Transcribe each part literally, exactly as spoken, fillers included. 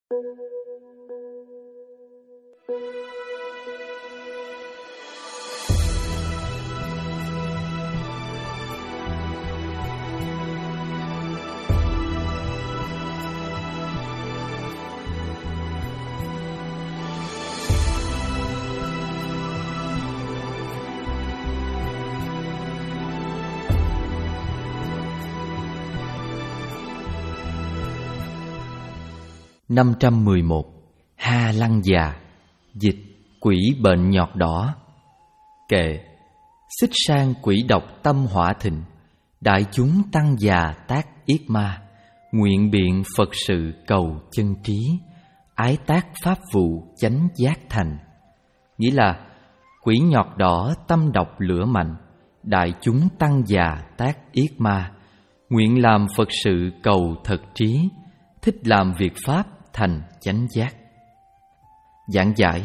năm trăm mười một. Ha Lăng Già. Dịch: quỷ bệnh nhọt đỏ. Kệ: xích sang quỷ độc tâm hỏa thịnh, đại chúng tăng già tác yết ma, nguyện biện Phật sự cầu chân trí, ái tác pháp vụ chánh giác thành. Nghĩa là quỷ nhọt đỏ tâm độc lửa mạnh, đại chúng tăng già tác yết ma, nguyện làm Phật sự cầu thật trí, thích làm việc pháp thành chánh giác. Giảng giải: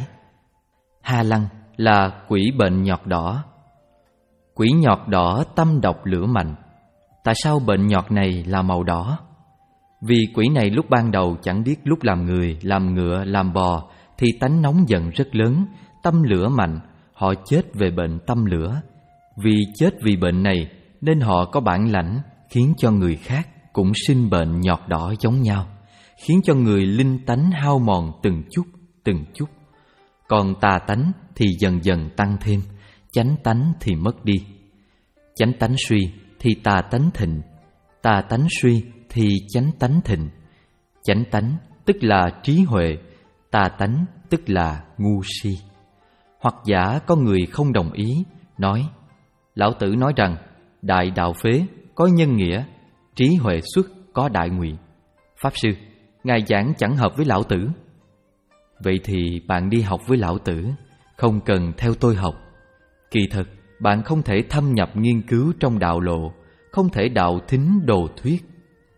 Ha Lăng là quỷ bệnh nhọt đỏ. Quỷ nhọt đỏ tâm độc lửa mạnh. Tại sao bệnh nhọt này là màu đỏ? Vì quỷ này lúc ban đầu chẳng biết lúc làm người, làm ngựa, làm bò thì tánh nóng giận rất lớn, tâm lửa mạnh, họ chết về bệnh tâm lửa. Vì chết vì bệnh này nên họ có bản lãnh, khiến cho người khác cũng sinh bệnh nhọt đỏ giống nhau, khiến cho người linh tánh hao mòn từng chút, từng chút. Còn tà tánh thì dần dần tăng thêm, chánh tánh thì mất đi. Chánh tánh suy thì tà tánh thịnh, tà tánh suy thì chánh tánh thịnh. Chánh tánh tức là trí huệ, tà tánh tức là ngu si. Hoặc giả có người không đồng ý, nói: lão tử nói rằng đại đạo phế có nhân nghĩa, trí huệ xuất có đại nguyện. Pháp sư, ngài giảng chẳng hợp với lão tử. Vậy thì bạn đi học với lão tử, không cần theo tôi học. Kỳ thực bạn không thể thâm nhập nghiên cứu trong đạo lộ, không thể đạo thính đồ thuyết.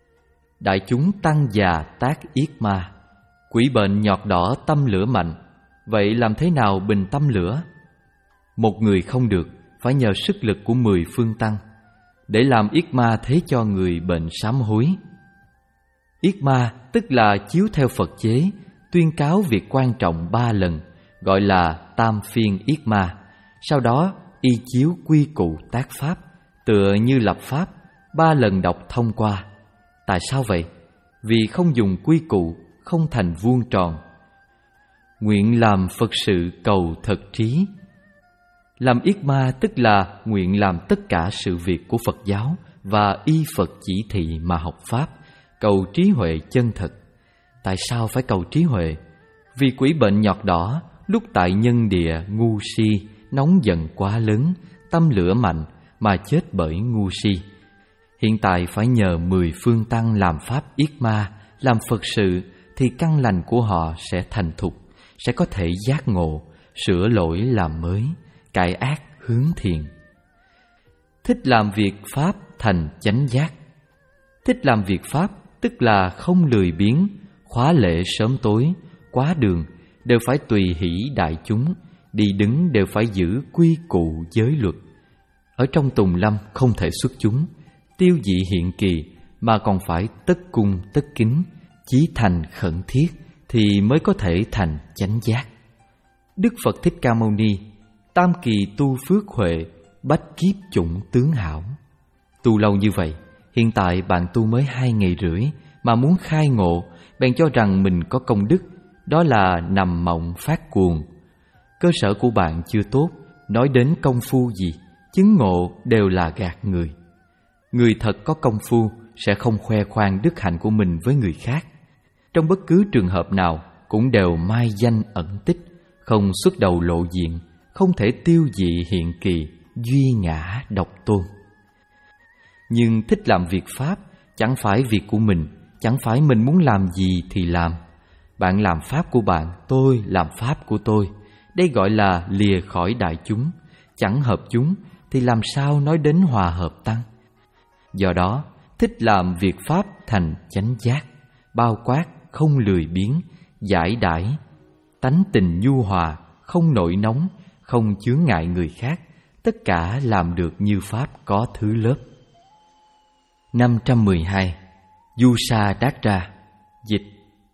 Đại chúng tăng già tác yết ma, quỷ bệnh nhọt đỏ tâm lửa mạnh. Vậy làm thế nào bình tâm lửa? Một người không được, phải nhờ sức lực của mười phương tăng, để làm yết ma thế cho người bệnh sám hối. Yết ma tức là chiếu theo Phật chế, tuyên cáo việc quan trọng ba lần, gọi là tam phiên yết ma. Sau đó y chiếu quy cụ tác pháp, tựa như lập pháp, ba lần đọc thông qua. Tại sao vậy? Vì không dùng quy cụ, không thành vuông tròn. Nguyện làm Phật sự cầu thật trí. Làm yết ma tức là nguyện làm tất cả sự việc của Phật giáo và y Phật chỉ thị mà học pháp, cầu trí huệ chân thật. Tại sao phải cầu trí huệ? Vì quỷ bệnh nhọt đỏ lúc tại nhân địa ngu si, nóng giận quá lớn, tâm lửa mạnh mà chết bởi ngu si. Hiện tại phải nhờ mười phương tăng làm pháp yết ma, làm Phật sự, thì căn lành của họ sẽ thành thục, sẽ có thể giác ngộ, sửa lỗi làm mới, cải ác hướng thiện. Thích làm việc pháp thành chánh giác. Thích làm việc pháp tức là không lười biếng, khóa lễ sớm tối, quá đường đều phải tùy hỷ đại chúng, đi đứng đều phải giữ quy củ giới luật. Ở trong tùng lâm không thể xuất chúng, tiêu dị hiện kỳ, mà còn phải tất cung tất kính, chí thành khẩn thiết thì mới có thể thành chánh giác. Đức Phật Thích Ca Mâu Ni: tam kỳ tu phước huệ, bách kiếp chủng tướng hảo. Tu lâu như vậy, hiện tại bạn tu mới hai ngày rưỡi mà muốn khai ngộ, bèn cho rằng mình có công đức, đó là nằm mộng phát cuồng. Cơ sở của bạn chưa tốt, nói đến công phu gì, chứng ngộ đều là gạt người. Người thật có công phu sẽ không khoe khoang đức hạnh của mình với người khác. Trong bất cứ trường hợp nào cũng đều mai danh ẩn tích, không xuất đầu lộ diện, không thể tiêu dị hiện kỳ, duy ngã độc tôn. Nhưng thích làm việc pháp chẳng phải việc của mình, chẳng phải mình muốn làm gì thì làm. Bạn làm pháp của bạn, tôi làm pháp của tôi. Đây gọi là lìa khỏi đại chúng. Chẳng hợp chúng thì làm sao nói đến hòa hợp tăng? Do đó, thích làm việc pháp thành chánh giác, bao quát, không lười biếng, giải đãi, tánh tình nhu hòa, không nổi nóng, không chướng ngại người khác, tất cả làm được như pháp có thứ lớp. năm trăm mười hai. Du Sa Đát Ra. Dịch: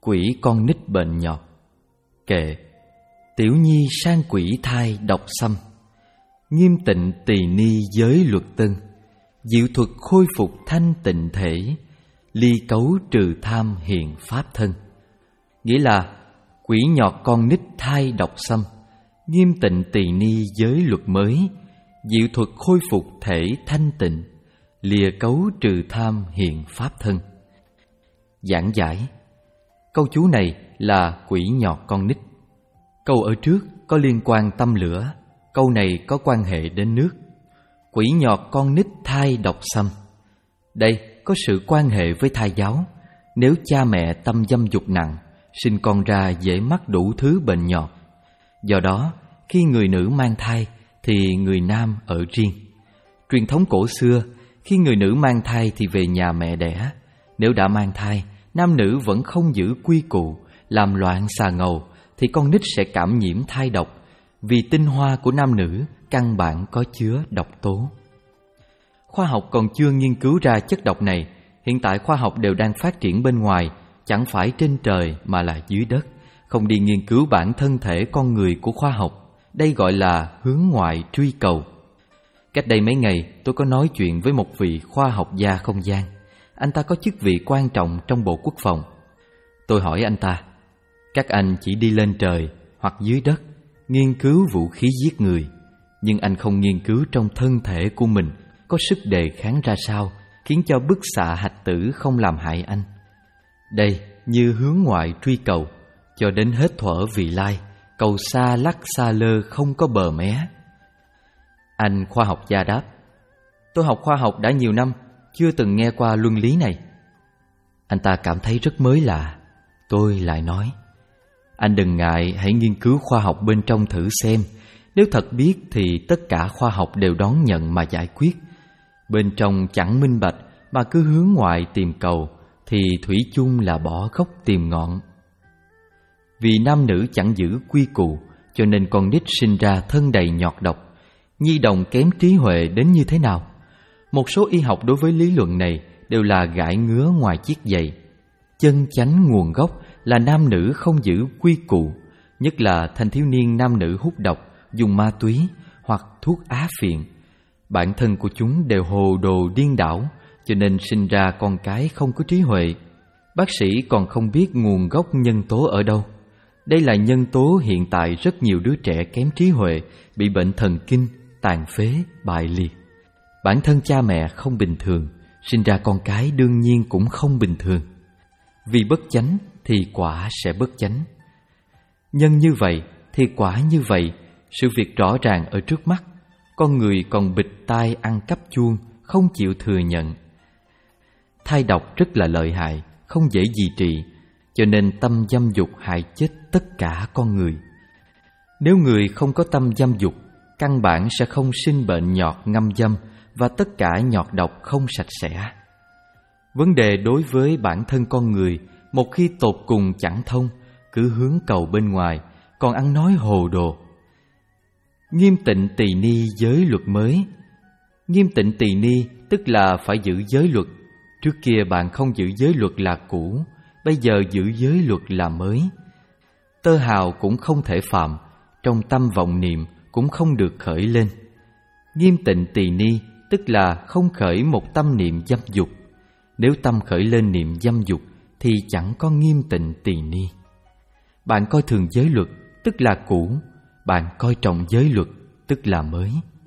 quỷ con nít bệnh nhọt. Kệ tiểu nhi sang quỷ thai độc xâm, nghiêm tịnh tỳ ni giới luật tân, diệu thuật khôi phục thanh tịnh thể, ly cấu trừ tham hiện pháp thân. Nghĩa là quỷ nhọt con nít thai độc xâm, nghiêm tịnh tỳ ni giới luật mới, diệu thuật khôi phục thể thanh tịnh, lìa cấu trừ tham hiện pháp thân. Giảng giải câu chú này là quỷ nhọt con nít. Câu ở trước có liên quan tâm lửa, câu này có quan hệ đến nước. Quỷ nhọt con nít thai độc xâm, đây có sự quan hệ với thai giáo. Nếu cha mẹ tâm dâm dục nặng, sinh con ra dễ mắc đủ thứ bệnh nhọt. Do đó, khi người nữ mang thai thì người nam ở riêng. Truyền thống cổ xưa, khi người nữ mang thai thì về nhà mẹ đẻ. Nếu đã mang thai, nam nữ vẫn không giữ quy củ, làm loạn xà ngầu, thì con nít sẽ cảm nhiễm thai độc, vì tinh hoa của nam nữ căn bản có chứa độc tố. Khoa học còn chưa nghiên cứu ra chất độc này. Hiện tại khoa học đều đang phát triển bên ngoài, chẳng phải trên trời mà là dưới đất, không đi nghiên cứu bản thân thể con người của khoa học. Đây gọi là hướng ngoại truy cầu. Cách đây mấy ngày, tôi có nói chuyện với một vị khoa học gia không gian. Anh ta có chức vị quan trọng trong Bộ Quốc phòng. Tôi hỏi anh ta, các anh chỉ đi lên trời hoặc dưới đất nghiên cứu vũ khí giết người, nhưng anh không nghiên cứu trong thân thể của mình có sức đề kháng ra sao, khiến cho bức xạ hạch tử không làm hại anh. Đây như hướng ngoại truy cầu, cho đến hết thuở vị lai, cầu xa lắc xa lơ không có bờ mé. Anh khoa học gia đáp, tôi học khoa học đã nhiều năm, chưa từng nghe qua luân lý này. Anh ta cảm thấy rất mới lạ. Tôi lại nói, anh đừng ngại, hãy nghiên cứu khoa học bên trong thử xem. Nếu thật biết thì tất cả khoa học đều đón nhận mà giải quyết. Bên trong chẳng minh bạch mà cứ hướng ngoại tìm cầu thì thủy chung là bỏ gốc tìm ngọn. Vì nam nữ chẳng giữ quy củ, cho nên con nít sinh ra thân đầy nhọt độc. Nhi đồng kém trí huệ đến như thế nào? Một số y học đối với lý luận này đều là gãi ngứa ngoài chiếc giày. Chân chánh nguồn gốc là nam nữ không giữ quy củ, nhất là thanh thiếu niên nam nữ hút độc, dùng ma túy hoặc thuốc á phiện. Bản thân của chúng đều hồ đồ điên đảo, cho nên sinh ra con cái không có trí huệ. Bác sĩ còn không biết nguồn gốc nhân tố ở đâu. Đây là nhân tố hiện tại rất nhiều đứa trẻ kém trí huệ, bị bệnh thần kinh, tàn phế, bại liệt. Bản thân cha mẹ không bình thường, sinh ra con cái đương nhiên cũng không bình thường. Vì bất chánh thì quả sẽ bất chánh. Nhân như vậy thì quả như vậy, sự việc rõ ràng ở trước mắt. Con người còn bịt tai ăn cắp chuông, không chịu thừa nhận. Thai độc rất là lợi hại, không dễ gì trị, cho nên tâm dâm dục hại chết tất cả con người. Nếu người không có tâm dâm dục, căn bản sẽ không sinh bệnh nhọt ngâm dâm và tất cả nhọt độc không sạch sẽ. Vấn đề đối với bản thân con người, một khi tột cùng chẳng thông, cứ hướng cầu bên ngoài, còn ăn nói hồ đồ. Nghiêm tịnh tỳ ni giới luật mới. Nghiêm tịnh tỳ ni tức là phải giữ giới luật. Trước kia bạn không giữ giới luật là cũ, bây giờ giữ giới luật là mới. Tơ hào cũng không thể phạm, trong tâm vọng niệm cũng không được khởi lên. Nghiêm tịnh tỳ ni tức là không khởi một tâm niệm dâm dục. Nếu tâm khởi lên niệm dâm dục thì chẳng có nghiêm tịnh tỳ ni. Bạn coi thường giới luật tức là cũ, bạn coi trọng giới luật tức là mới.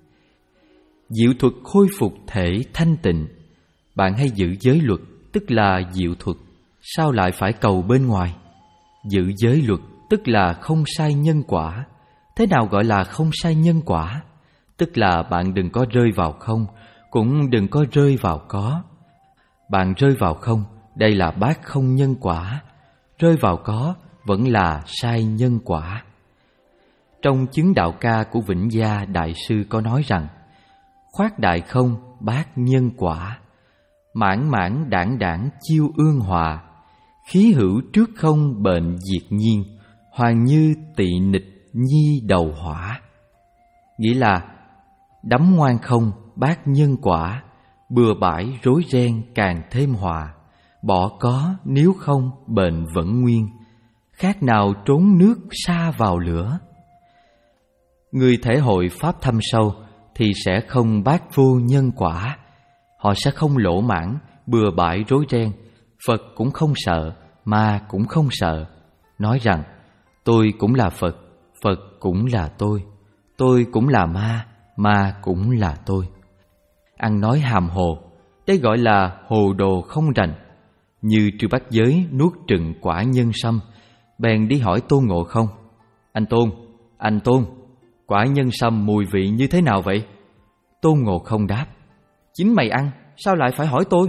Diệu thuật khôi phục thể thanh tịnh. Bạn hay giữ giới luật tức là diệu thuật, sao lại phải cầu bên ngoài? Giữ giới luật tức là không sai nhân quả. Thế nào gọi là không sai nhân quả? Tức là bạn đừng có rơi vào không, cũng đừng có rơi vào có. Bạn rơi vào không, đây là bát không nhân quả. Rơi vào có vẫn là sai nhân quả. Trong chứng đạo ca của Vĩnh Gia Đại Sư có nói rằng: khoát đại không, bát nhân quả, mãn mãn đảng đảng chiêu ương hòa, khí hữu trước không bệnh diệt nhiên, hoàng như tị nịch nhi đầu hỏa. Nghĩa là đắm ngoan không, bát nhân quả, bừa bãi rối ren càng thêm hòa, bỏ có nếu không bệnh vẫn nguyên, khác nào trốn nước sa vào lửa. Người thể hội pháp thâm sâu thì sẽ không bác vô nhân quả. Họ sẽ không lỗ mãng, bừa bãi rối ren. Phật cũng không sợ, ma cũng không sợ. Nói rằng tôi cũng là Phật, Phật cũng là tôi, tôi cũng là ma, ma cũng là tôi. Ăn nói hàm hồ, đây gọi là hồ đồ không rành. Như Trư Bát Giới nuốt trừng quả nhân sâm, bèn đi hỏi Tôn Ngộ Không: Anh Tôn, anh Tôn, quả nhân sâm mùi vị như thế nào vậy? Tôn Ngộ Không đáp: Chính mày ăn, sao lại phải hỏi tôi?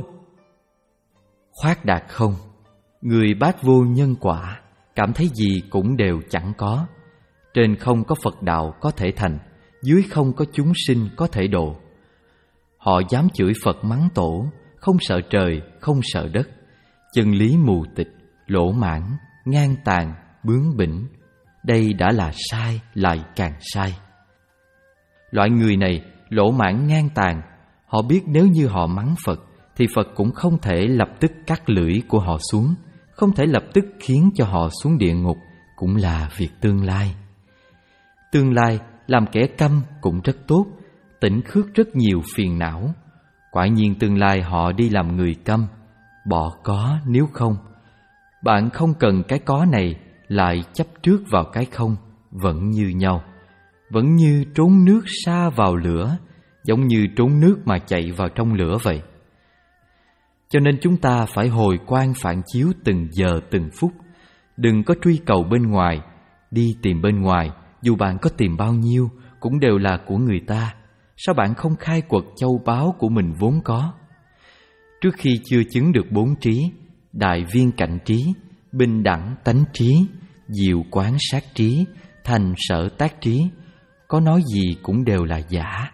Khoác đạt không, người bác vô nhân quả, cảm thấy gì cũng đều chẳng có. Trên không có Phật đạo có thể thành, dưới không có chúng sinh có thể độ. Họ dám chửi Phật mắng tổ, không sợ trời, không sợ đất. Chân lý mù tịch, lỗ mãn, ngang tàn, bướng bỉnh. Đây đã là sai, lại càng sai. Loại người này lỗ mãn ngang tàn. Họ biết nếu như họ mắng Phật thì Phật cũng không thể lập tức cắt lưỡi của họ xuống, không thể lập tức khiến cho họ xuống địa ngục, cũng là việc tương lai. Tương lai làm kẻ câm cũng rất tốt, tỉnh khước rất nhiều phiền não. Quả nhiên tương lai họ đi làm người câm, bỏ có nếu không. Bạn không cần cái có này, lại chấp trước vào cái không, vẫn như nhau. Vẫn như trốn nước sa vào lửa, giống như trốn nước mà chạy vào trong lửa vậy. Cho nên chúng ta phải hồi quan phản chiếu từng giờ từng phút. Đừng có truy cầu bên ngoài. Đi tìm bên ngoài, dù bạn có tìm bao nhiêu, cũng đều là của người ta. Sao bạn không khai quật châu báu của mình vốn có? Trước khi chưa chứng được bốn trí, đại viên cảnh trí, bình đẳng tánh trí, diệu quán sát trí, thành sở tác trí, có nói gì cũng đều là giả.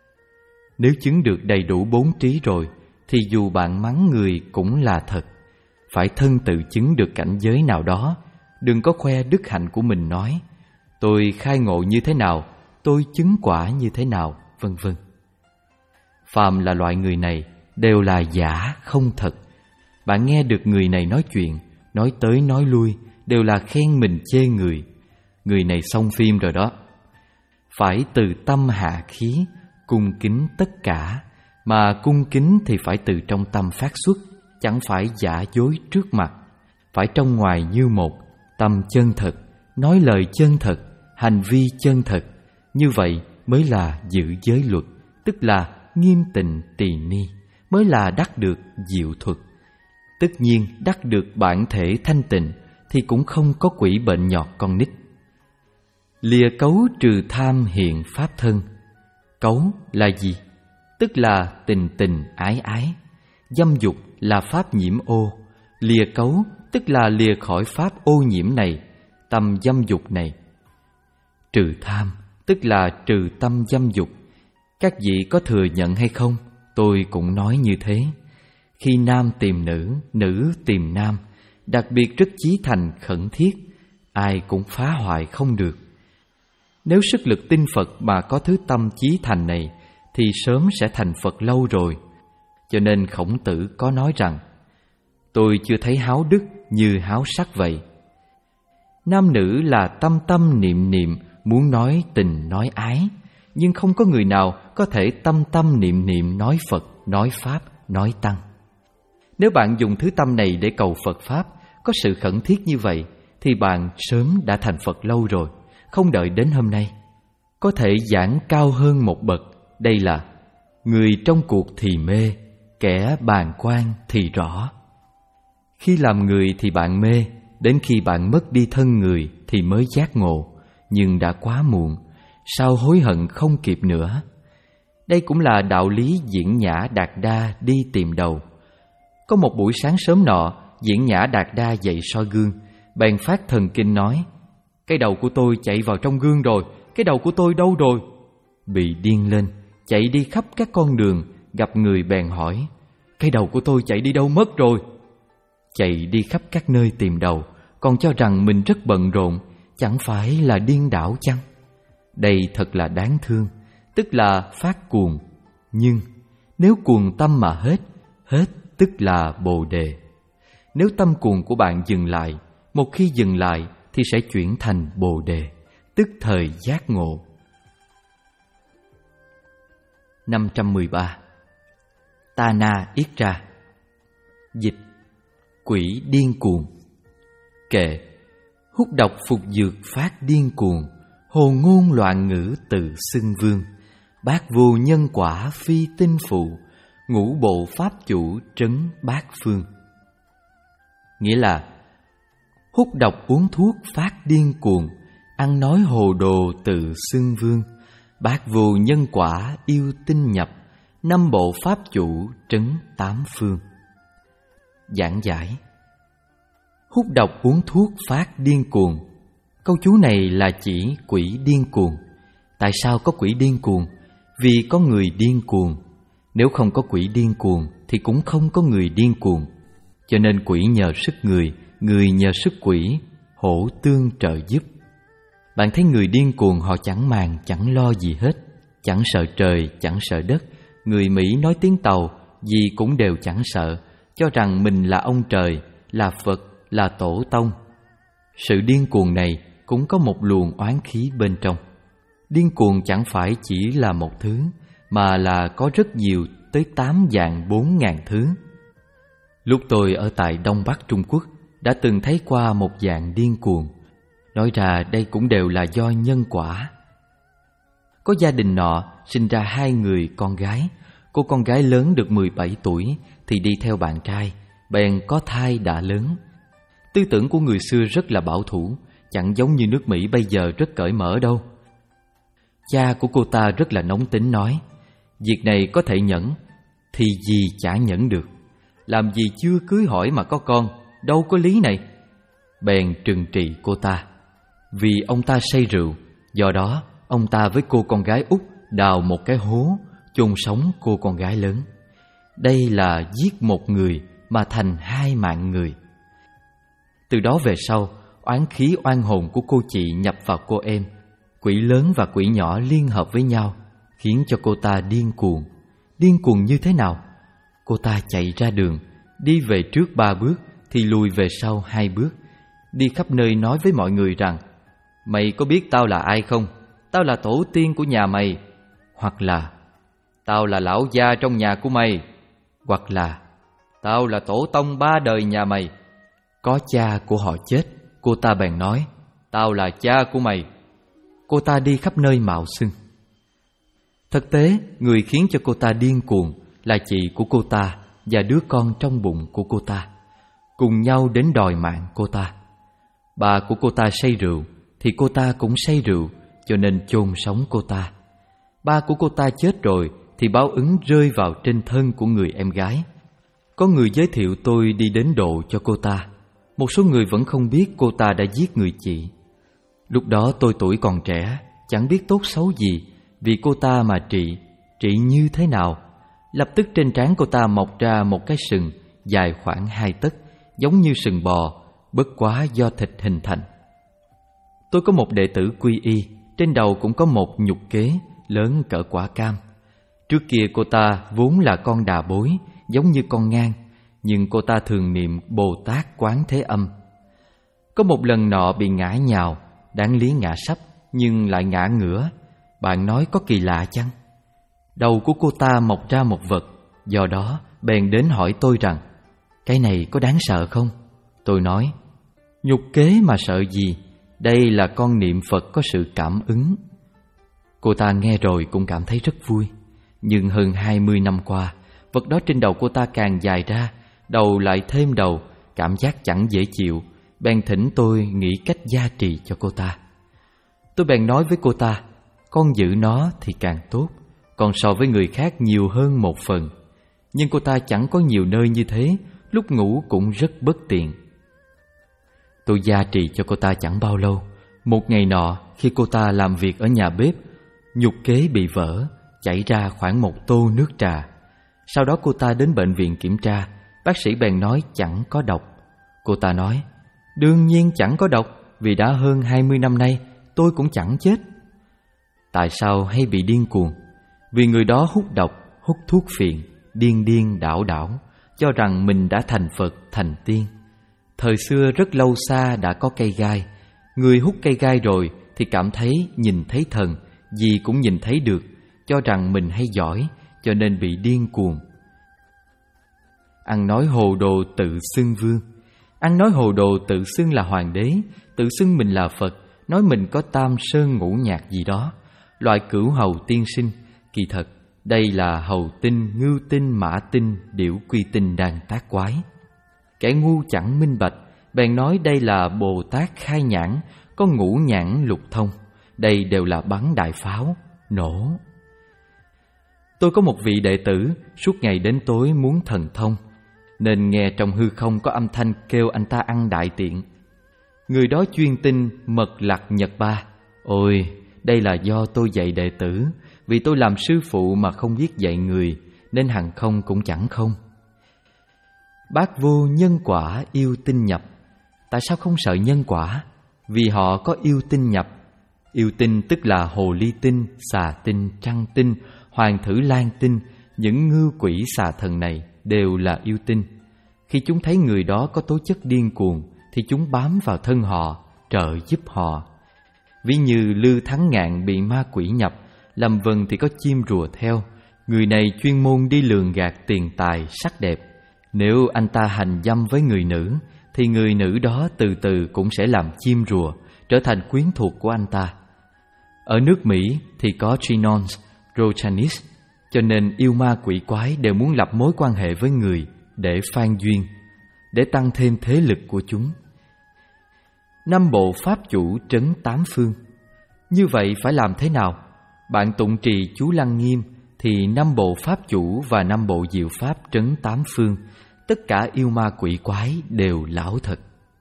Nếu chứng được đầy đủ bốn trí rồi, thì dù bạn mắng người cũng là thật. Phải thân tự chứng được cảnh giới nào đó. Đừng có khoe đức hạnh của mình nói tôi khai ngộ như thế nào, tôi chứng quả như thế nào, vân vân. Phàm là loại người này đều là giả không thật. Bạn nghe được người này nói chuyện, nói tới nói lui, đều là khen mình chê người. Người này xong phim rồi đó. Phải từ tâm hạ khí, cung kính tất cả. Mà cung kính thì phải từ trong tâm phát xuất, chẳng phải giả dối trước mặt. Phải trong ngoài như một, tâm chân thật, nói lời chân thật, hành vi chân thật. Như vậy mới là giữ giới luật, tức là nghiêm tịnh trì ni, mới là đắc được diệu thuật. Tất nhiên đắc được bản thể thanh tịnh thì cũng không có quỷ bệnh nhọt con nít. Lìa cấu trừ tham hiện pháp thân. Cấu là gì? Tức là tình tình ái ái. Dâm dục là pháp nhiễm ô. Lìa cấu tức là lìa khỏi pháp ô nhiễm này, tâm dâm dục này. Trừ tham tức là trừ tâm dâm dục. Các vị có thừa nhận hay không? Tôi cũng nói như thế. Khi nam tìm nữ, nữ tìm nam, đặc biệt rất chí thành khẩn thiết, ai cũng phá hoại không được. Nếu sức lực tin Phật mà có thứ tâm chí thành này thì sớm sẽ thành Phật lâu rồi. Cho nên Khổng Tử có nói rằng tôi chưa thấy háo đức như háo sắc vậy. Nam nữ là tâm tâm niệm niệm, muốn nói tình nói ái, nhưng không có người nào có thể tâm tâm niệm niệm nói Phật, nói Pháp, nói Tăng. Nếu bạn dùng thứ tâm này để cầu Phật Pháp, có sự khẩn thiết như vậy, thì bạn sớm đã thành Phật lâu rồi, không đợi đến hôm nay. Có thể giảng cao hơn một bậc, đây là người trong cuộc thì mê, kẻ bàng quan thì rõ. Khi làm người thì bạn mê, đến khi bạn mất đi thân người thì mới giác ngộ, nhưng đã quá muộn, sao hối hận không kịp nữa. Đây cũng là đạo lý Diễn Nhã Đạt Đa đi tìm đầu. Có một buổi sáng sớm nọ, Diễn Nhã Đạt Đa dậy soi gương, bèn phát thần kinh nói: cái đầu của tôi chạy vào trong gương rồi, cái đầu của tôi đâu rồi? Bị điên lên, chạy đi khắp các con đường, gặp người bèn hỏi: cái đầu của tôi chạy đi đâu mất rồi? Chạy đi khắp các nơi tìm đầu, còn cho rằng mình rất bận rộn, chẳng phải là điên đảo chăng? Đây thật là đáng thương, tức là phát cuồng. Nhưng nếu cuồng tâm mà hết, hết tức là bồ đề. Nếu tâm cuồng của bạn dừng lại, một khi dừng lại thì sẽ chuyển thành Bồ Đề, tức thời giác ngộ. năm trăm mười ba. Ta na yết ra. Dịch: quỷ điên cuồng. Kệ: hút độc phục dược phát điên cuồng, hồ ngôn loạn ngữ tự xưng vương, bát vô nhân quả phi tinh phụ, ngũ bộ pháp chủ trấn bát phương. Nghĩa là hút độc uống thuốc phát điên cuồng, ăn nói hồ đồ tự xưng vương, bát vô nhân quả yêu tinh nhập, năm bộ pháp chủ trấn tám phương. Giảng giải: hút độc uống thuốc phát điên cuồng. Câu chú này là chỉ quỷ điên cuồng. Tại sao có quỷ điên cuồng? Vì có người điên cuồng. Nếu không có quỷ điên cuồng thì cũng không có người điên cuồng. Cho nên quỷ nhờ sức người, người nhờ sức quỷ, hỗ tương trợ giúp. Bạn thấy người điên cuồng họ chẳng màng chẳng lo gì hết, chẳng sợ trời, chẳng sợ đất. Người Mỹ nói tiếng Tàu, gì cũng đều chẳng sợ, cho rằng mình là ông trời, là Phật, là Tổ Tông. Sự điên cuồng này cũng có một luồng oán khí bên trong. Điên cuồng chẳng phải chỉ là một thứ, mà là có rất nhiều, tới tám vạn bốn ngàn thứ. Lúc tôi ở tại Đông Bắc Trung Quốc đã từng thấy qua một dạng điên cuồng. Nói ra đây cũng đều là do nhân quả. Có gia đình nọ sinh ra hai người con gái. Cô con gái lớn được mười bảy tuổi thì đi theo bạn trai, bèn có thai đã lớn. Tư tưởng của người xưa rất là bảo thủ, chẳng giống như nước Mỹ bây giờ rất cởi mở đâu. Cha của cô ta rất là nóng tính nói: việc này có thể nhẫn, thì gì chả nhẫn được. Làm gì chưa cưới hỏi mà có con, đâu có lý này. Bèn trừng trị cô ta. Vì ông ta say rượu, do đó ông ta với cô con gái út đào một cái hố, chôn sống cô con gái lớn. Đây là giết một người mà thành hai mạng người. Từ đó về sau, oán khí oan hồn của cô chị nhập vào cô em. Quỷ lớn và quỷ nhỏ liên hợp với nhau, khiến cho cô ta điên cuồng. Điên cuồng như thế nào? Cô ta chạy ra đường, đi về trước ba bước thì lùi về sau hai bước, đi khắp nơi nói với mọi người rằng: mày có biết tao là ai không? Tao là tổ tiên của nhà mày. Hoặc là: tao là lão gia trong nhà của mày. Hoặc là: tao là tổ tông ba đời nhà mày. Có cha của họ chết, cô ta bèn nói: tao là cha của mày. Cô ta đi khắp nơi mạo xưng. Thực tế, người khiến cho cô ta điên cuồng là chị của cô ta và đứa con trong bụng của cô ta, cùng nhau đến đòi mạng cô ta. Bà của cô ta say rượu thì cô ta cũng say rượu, cho nên chôn sống cô ta. Ba của cô ta chết rồi thì báo ứng rơi vào trên thân của người em gái. Có người giới thiệu tôi đi đến độ cho cô ta. Một số người vẫn không biết cô ta đã giết người chị. Lúc đó tôi tuổi còn trẻ, chẳng biết tốt xấu gì, vì cô ta mà trị, trị như thế nào. Lập tức trên trán cô ta mọc ra một cái sừng dài khoảng hai tấc, giống như sừng bò, bất quá do thịt hình thành. Tôi có một đệ tử quy y, trên đầu cũng có một nhục kế lớn cỡ quả cam. Trước kia cô ta vốn là con đà bối, giống như con ngang, nhưng cô ta thường niệm Bồ Tát Quán Thế Âm. Có một lần nọ bị ngã nhào, đáng lý ngã sấp nhưng lại ngã ngửa. Bạn nói có kỳ lạ chăng? Đầu của cô ta mọc ra một vật, do đó bèn đến hỏi tôi rằng: cái này có đáng sợ không? Tôi nói: nhục kế mà sợ gì, đây là con niệm Phật có sự cảm ứng. Cô ta nghe rồi cũng cảm thấy rất vui. Nhưng hơn hai mươi năm qua, vật đó trên đầu cô ta càng dài ra, đầu lại thêm đầu, cảm giác chẳng dễ chịu. Bèn thỉnh tôi nghĩ cách gia trì cho cô ta. Tôi bèn nói với cô ta: con giữ nó thì càng tốt, còn so với người khác nhiều hơn một phần. Nhưng cô ta chẳng có nhiều nơi như thế, lúc ngủ cũng rất bất tiện. Tôi gia trì cho cô ta chẳng bao lâu. Một ngày nọ, khi cô ta làm việc ở nhà bếp, nhục kế bị vỡ, chảy ra khoảng một tô nước trà. Sau đó cô ta đến bệnh viện kiểm tra, bác sĩ bèn nói chẳng có độc. Cô ta nói: đương nhiên chẳng có độc, vì đã hơn hai mươi năm nay tôi cũng chẳng chết. Tại sao hay bị điên cuồng? Vì người đó hút độc, hút thuốc phiện, điên điên đảo đảo, cho rằng mình đã thành Phật, thành tiên. Thời xưa rất lâu xa đã có cây gai. Người hút cây gai rồi thì cảm thấy nhìn thấy thần, gì cũng nhìn thấy được, cho rằng mình hay giỏi, cho nên bị điên cuồng. Ăn nói hồ đồ tự xưng vương. Ăn nói hồ đồ tự xưng là hoàng đế, tự xưng mình là Phật, nói mình có tam sơn ngũ nhạc gì đó, loại cửu hầu tiên sinh. Kỳ thật đây là hầu tinh, ngưu tinh, mã tinh, điểu quy tinh đang tác quái. Kẻ ngu chẳng minh bạch, bèn nói đây là Bồ Tát khai nhãn, có ngũ nhãn lục thông. Đây đều là bắn đại pháo, nổ. Tôi có một vị đệ tử suốt ngày đến tối muốn thần thông, nên nghe trong hư không có âm thanh kêu anh ta ăn đại tiện. Người đó chuyên tin mật lặc nhật ba. Ôi, đây là do tôi dạy đệ tử, vì tôi làm sư phụ mà không biết dạy người, nên hằng không cũng chẳng không. Bác vô nhân quả yêu tinh nhập. Tại sao không sợ nhân quả? Vì họ có yêu tinh nhập. Yêu tinh tức là hồ ly tinh, xà tinh, trăng tinh, hoàng thử lan tinh. Những ngư quỷ xà thần này đều là yêu tinh. Khi chúng thấy người đó có tố chất điên cuồng thì chúng bám vào thân họ, trợ giúp họ. Ví như Lư Thắng Ngạn bị ma quỷ nhập, Lâm Vân thì có chim rùa theo. Người này chuyên môn đi lường gạt tiền tài, sắc đẹp. Nếu anh ta hành dâm với người nữ thì người nữ đó từ từ cũng sẽ làm chim rùa, trở thành quyến thuộc của anh ta. Ở nước Mỹ thì có Chinons, Rochanis, cho nên yêu ma quỷ quái đều muốn lập mối quan hệ với người để phan duyên, để tăng thêm thế lực của chúng. Năm bộ pháp chủ trấn tám phương. Như vậy phải làm thế nào? Bạn tụng trì chú Lăng Nghiêm thì năm bộ pháp chủ và năm bộ diệu pháp trấn tám phương, tất cả yêu ma quỷ quái đều lão thật.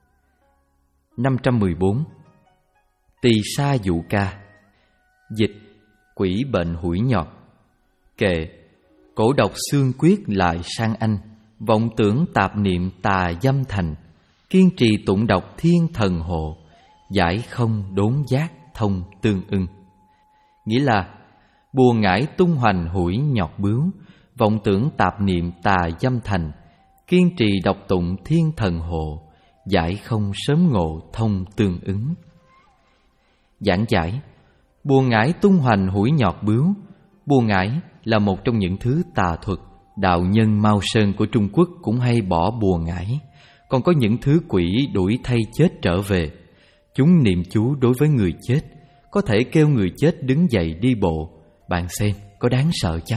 năm trăm mười bốn. Tỳ sa dụ ca. Dịch: quỷ bệnh hủi nhọt. Kệ: cổ độc xương quyết lại sang anh, vọng tưởng tạp niệm tà dâm thành, kiên trì tụng đọc thiên thần hộ, giải không đốn giác thông tương ưng. Nghĩa là bùa ngải tung hoành hủi nhọt bướu, vọng tưởng tạp niệm tà dâm thành, kiên trì đọc tụng thiên thần hộ, giải không sớm ngộ thông tương ứng. Giảng giải: bùa ngải tung hoành hủi nhọt bướu. Bùa ngải là một trong những thứ tà thuật. Đạo nhân Mao Sơn của Trung Quốc cũng hay bỏ bùa ngải. Còn có những thứ quỷ đuổi thay chết trở về. Chúng niệm chú đối với người chết, có thể kêu người chết đứng dậy đi bộ. Bạn xem có đáng sợ chăng?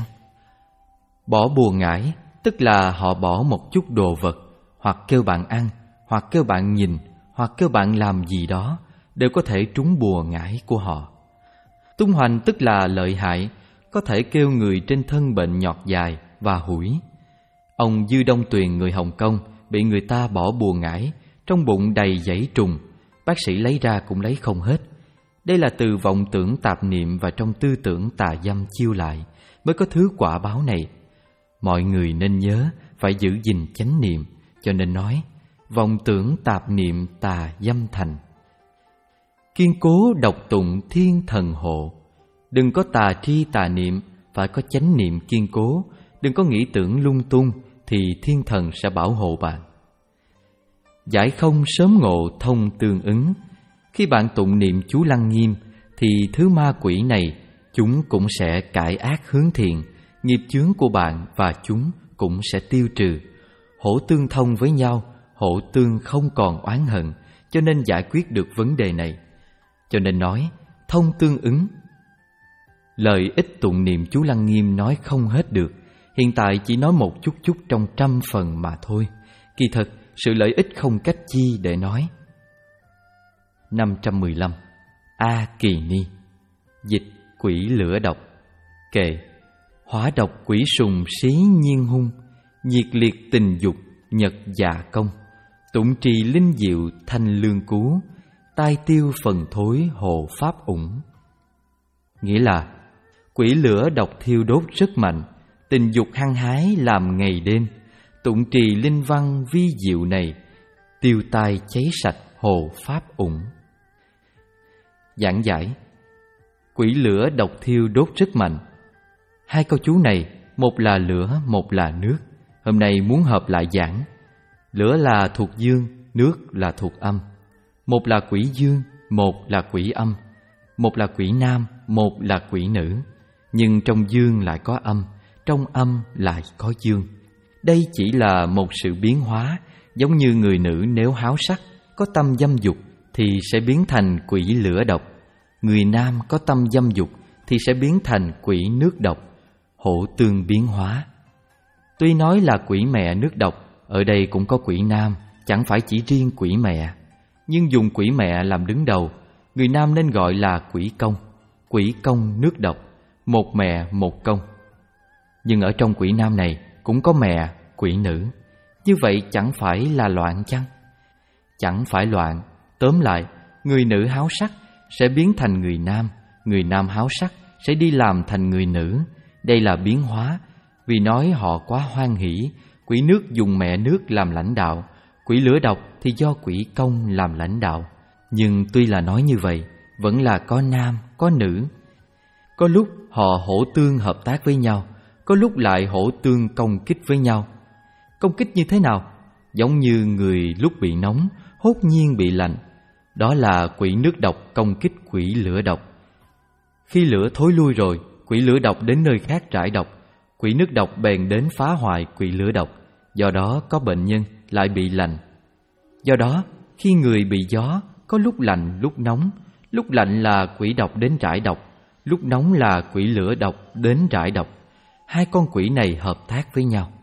Bỏ bùa ngải tức là họ bỏ một chút đồ vật, hoặc kêu bạn ăn, hoặc kêu bạn nhìn, hoặc kêu bạn làm gì đó, đều có thể trúng bùa ngải của họ. Tung hoành tức là lợi hại, có thể kêu người trên thân bệnh nhọt dài và hủi. Ông Dư Đông Tuyền người Hồng Kông bị người ta bỏ bùa ngải, trong bụng đầy dãy trùng, bác sĩ lấy ra cũng lấy không hết. Đây là từ vọng tưởng tạp niệm và trong tư tưởng tà dâm chiêu lại mới có thứ quả báo này. Mọi người nên nhớ phải giữ gìn chánh niệm, cho nên nói vọng tưởng tạp niệm tà dâm thành. Kiên cố đọc tụng thiên thần hộ. Đừng có tà tri tà niệm, phải có chánh niệm kiên cố. Đừng có nghĩ tưởng lung tung, thì thiên thần sẽ bảo hộ bạn. Giải không sớm ngộ thông tương ứng. Khi bạn tụng niệm chú Lăng Nghiêm thì thứ ma quỷ này chúng cũng sẽ cải ác hướng thiện, nghiệp chướng của bạn và chúng cũng sẽ tiêu trừ. Hổ tương thông với nhau, hổ tương không còn oán hận, cho nên giải quyết được vấn đề này. Cho nên nói thông tương ứng. Lợi ích tụng niệm chú Lăng Nghiêm nói không hết được. Hiện tại chỉ nói một chút chút trong trăm phần mà thôi. Kỳ thật sự lợi ích không cách chi để nói. năm trăm mười lăm. A Kỳ Ni. Dịch: quỷ lửa độc. Kệ: hỏa độc quỷ sùng xí nhiên hung, nhiệt liệt tình dục nhật dạ công, tụng trì linh diệu thanh lương cứu, tai tiêu phần thối hộ pháp ủng. Nghĩa là quỷ lửa độc thiêu đốt rất mạnh, tình dục hăng hái làm ngày đêm, tụng trì linh văn vi diệu này, tiêu tai cháy sạch hộ pháp ủng. Giảng giải: quỷ lửa độc thiêu đốt rất mạnh. Hai câu chú này, một là lửa, một là nước. Hôm nay muốn hợp lại giảng. Lửa là thuộc dương, nước là thuộc âm. Một là quỷ dương, một là quỷ âm. Một là quỷ nam, một là quỷ nữ. Nhưng trong dương lại có âm, trong âm lại có dương. Đây chỉ là một sự biến hóa, giống như người nữ nếu háo sắc, có tâm dâm dục thì sẽ biến thành quỷ lửa độc. Người nam có tâm dâm dục thì sẽ biến thành quỷ nước độc, hỗ tương biến hóa. Tuy nói là quỷ mẹ nước độc, ở đây cũng có quỷ nam, chẳng phải chỉ riêng quỷ mẹ. Nhưng dùng quỷ mẹ làm đứng đầu, người nam nên gọi là quỷ công, quỷ công nước độc, một mẹ một công. Nhưng ở trong quỷ nam này cũng có mẹ, quỷ nữ. Như vậy chẳng phải là loạn chăng? Chẳng phải loạn. Tóm lại, người nữ háo sắc sẽ biến thành người nam, người nam háo sắc sẽ đi làm thành người nữ. Đây là biến hóa, vì nói họ quá hoan hỷ. Quỷ nước dùng mẹ nước làm lãnh đạo, quỷ lửa độc thì do quỷ công làm lãnh đạo. Nhưng tuy là nói như vậy, vẫn là có nam, có nữ. Có lúc họ hỗ tương hợp tác với nhau, có lúc lại hỗ tương công kích với nhau. Công kích như thế nào? Giống như người lúc bị nóng, hốt nhiên bị lạnh. Đó là quỷ nước độc công kích quỷ lửa độc. Khi lửa thối lui rồi, quỷ lửa độc đến nơi khác rải độc, quỷ nước độc bèn đến phá hoại quỷ lửa độc. Do đó có bệnh nhân lại bị lạnh. Do đó khi người bị gió, có lúc lạnh lúc nóng. Lúc lạnh là quỷ độc đến rải độc, lúc nóng là quỷ lửa độc đến rải độc. Hai con quỷ này hợp tác với nhau.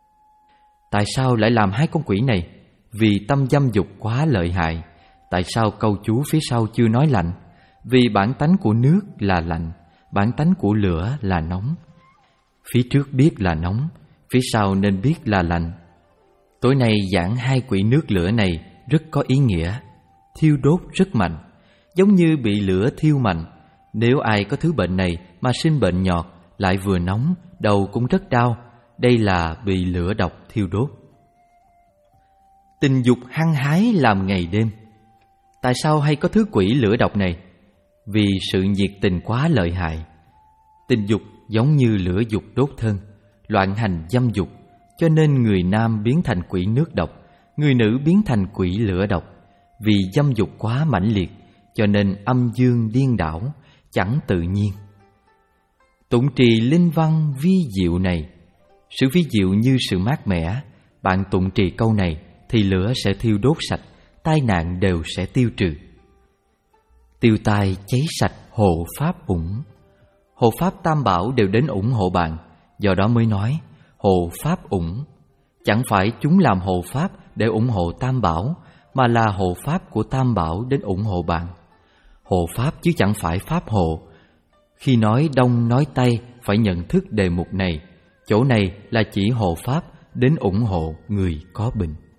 Tại sao lại làm hai con quỷ này? Vì tâm dâm dục quá lợi hại. Tại sao câu chú phía sau chưa nói lạnh? Vì bản tánh của nước là lạnh, bản tánh của lửa là nóng. Phía trước biết là nóng, phía sau nên biết là lạnh. Tối nay giảng hai quỷ nước lửa này rất có ý nghĩa. Thiêu đốt rất mạnh, giống như bị lửa thiêu mạnh. Nếu ai có thứ bệnh này mà sinh bệnh nhọt, lại vừa nóng, đầu cũng rất đau, đây là bị lửa độc thiêu đốt. Tình dục hăng hái làm ngày đêm. Tại sao hay có thứ quỷ lửa độc này? Vì sự nhiệt tình quá lợi hại. Tình dục giống như lửa dục đốt thân, loạn hành dâm dục, cho nên người nam biến thành quỷ nước độc, người nữ biến thành quỷ lửa độc. Vì dâm dục quá mãnh liệt, cho nên âm dương điên đảo, chẳng tự nhiên. Tụng trì linh văn vi diệu này. Sự vi diệu như sự mát mẻ. Bạn tụng trì câu này thì lửa sẽ thiêu đốt sạch, tai nạn đều sẽ tiêu trừ. Tiêu tai cháy sạch hộ pháp ủng. Hộ pháp tam bảo đều đến ủng hộ bạn, do đó mới nói hộ pháp ủng. Chẳng phải chúng làm hộ pháp để ủng hộ tam bảo, mà là hộ pháp của tam bảo đến ủng hộ bạn. Hộ pháp chứ chẳng phải pháp hộ. Khi nói đông nói tây phải nhận thức đề mục này. Chỗ này là chỉ hộ pháp đến ủng hộ người có bệnh.